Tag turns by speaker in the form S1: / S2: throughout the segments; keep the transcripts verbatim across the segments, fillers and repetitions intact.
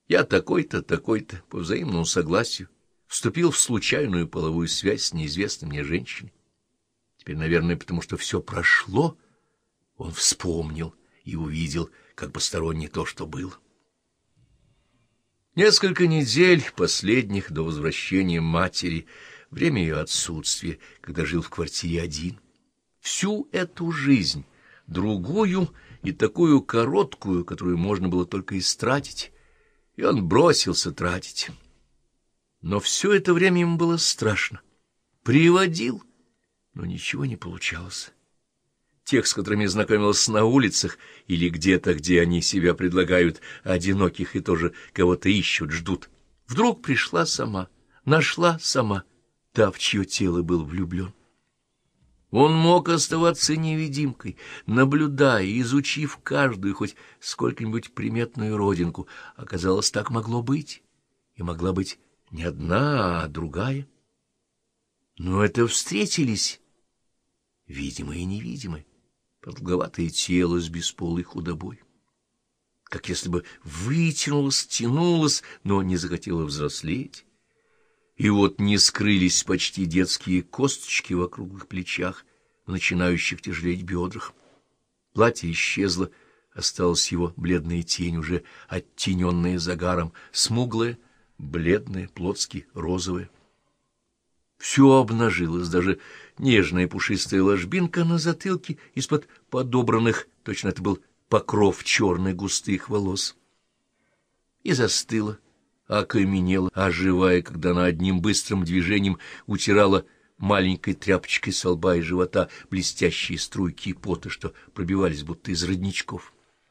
S1: Я такой-то, такой-то, по взаимному согласию, вступил в случайную половую связь с неизвестной мне женщиной. Теперь, наверное, потому что все прошло, он вспомнил и увидел, как посторонне, то, что было. Несколько недель последних до возвращения матери, время ее отсутствия, когда жил в квартире один. Всю эту жизнь, другую и такую короткую, которую можно было только истратить, и он бросился тратить. Но все это время ему было страшно. Приводил, но ничего не получалось. Тех, с которыми знакомился на улицах или где-то, где они себя предлагают, одиноких и тоже кого-то ищут, ждут. Вдруг пришла сама, нашла сама, та, в чье тело был влюблен. Он мог оставаться невидимкой, наблюдая, изучив каждую хоть сколько-нибудь приметную родинку. Оказалось, так могло быть, и могла быть не одна, а другая. Но это встретились, видимые и невидимые, продолговатое тело с бесполой худобой, как если бы вытянулось, тянулось, но не захотело взрослеть. И вот не скрылись почти детские косточки в округлых плечах, в начинающих тяжелеть бедрах. Платье исчезло, осталась его бледная тень, уже оттененная загаром, смуглая, бледная, плотски розовая. Все обнажилось, даже нежная пушистая ложбинка на затылке из-под подобранных, точно это был покров черных густых волос. И застыла, окаменела, оживая, когда она одним быстрым движением утирала маленькой тряпочкой со лба и живота блестящие струйки пота, что пробивались будто из родничков.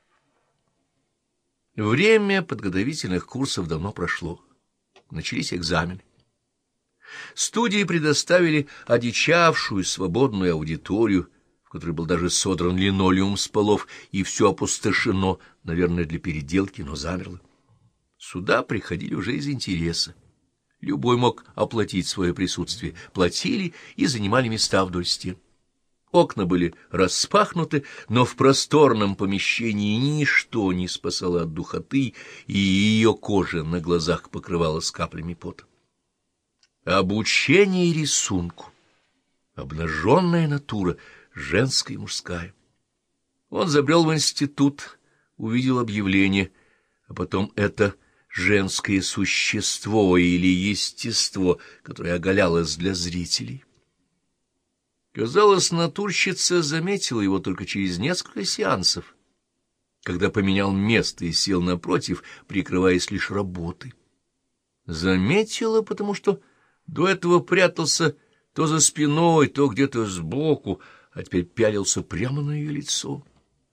S1: Время подготовительных курсов давно прошло. Начались экзамены. Студии предоставили одичавшую свободную аудиторию, в которой был даже содран линолеум с полов, и все опустошено, наверное, для переделки, но замерло. Сюда приходили уже из интереса. Любой мог оплатить свое присутствие. Платили и занимали места вдоль стен. Окна были распахнуты, но в просторном помещении ничто не спасало от духоты, и ее кожа на глазах покрывалась каплями пота. Обучение рисунку. Обнаженная натура, женская и мужская. Он забрел в институт, увидел объявление, а потом это женское существо или естество, которое оголялось для зрителей. Казалось, натурщица заметила его только через несколько сеансов, когда поменял место и сел напротив, прикрываясь лишь работой. Заметила, потому что до этого прятался то за спиной, то где-то сбоку, а теперь пялился прямо на ее лицо.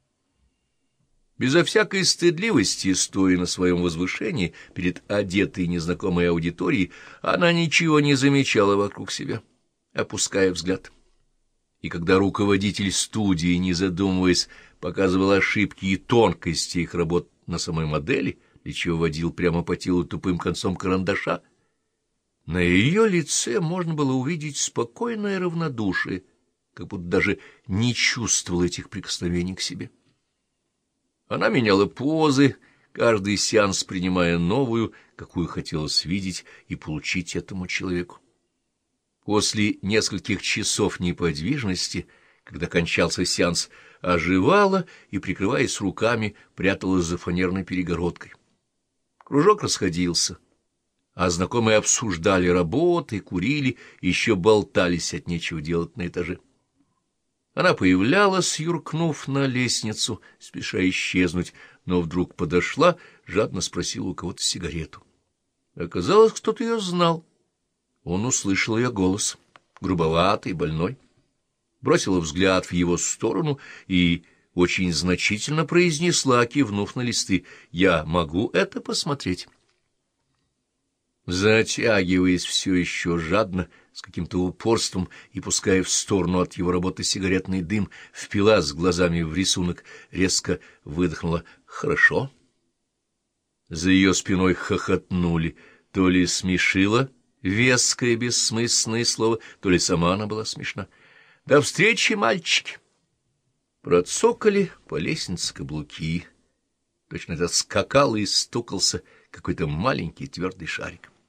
S1: Безо всякой стыдливости, стоя на своем возвышении перед одетой незнакомой аудиторией, она ничего не замечала вокруг себя, опуская взгляд. И когда руководитель студии, не задумываясь, показывал ошибки и тонкости их работ на самой модели, для чего водил прямо по телу тупым концом карандаша, на ее лице можно было увидеть спокойное равнодушие, как будто даже не чувствовала этих прикосновений к себе. Она меняла позы, каждый сеанс принимая новую, какую хотелось видеть и получить этому человеку. После нескольких часов неподвижности, когда кончался сеанс, оживала и, прикрываясь руками, пряталась за фанерной перегородкой. Кружок расходился, а знакомые обсуждали работы, курили, еще болтались от нечего делать на этаже. Она появлялась, юркнув на лестницу, спеша исчезнуть, но вдруг подошла, жадно спросила у кого-то сигарету. Оказалось, кто-то ее знал. Он услышал ее голос, грубоватый, больной, бросила взгляд в его сторону и очень значительно произнесла, кивнув на листы: «Я могу это посмотреть?» Затягиваясь все еще жадно, с каким-то упорством и пуская в сторону от его работы сигаретный дым, впилась глазами в рисунок, резко выдохнула: «Хорошо». За ее спиной хохотнули, то ли смешило веское бессмысленное слово, то ли сама она была смешна. «До встречи, мальчики!» Процокали по лестнице каблуки. Точно это скакал и стукался какой-то маленький твердый шарик.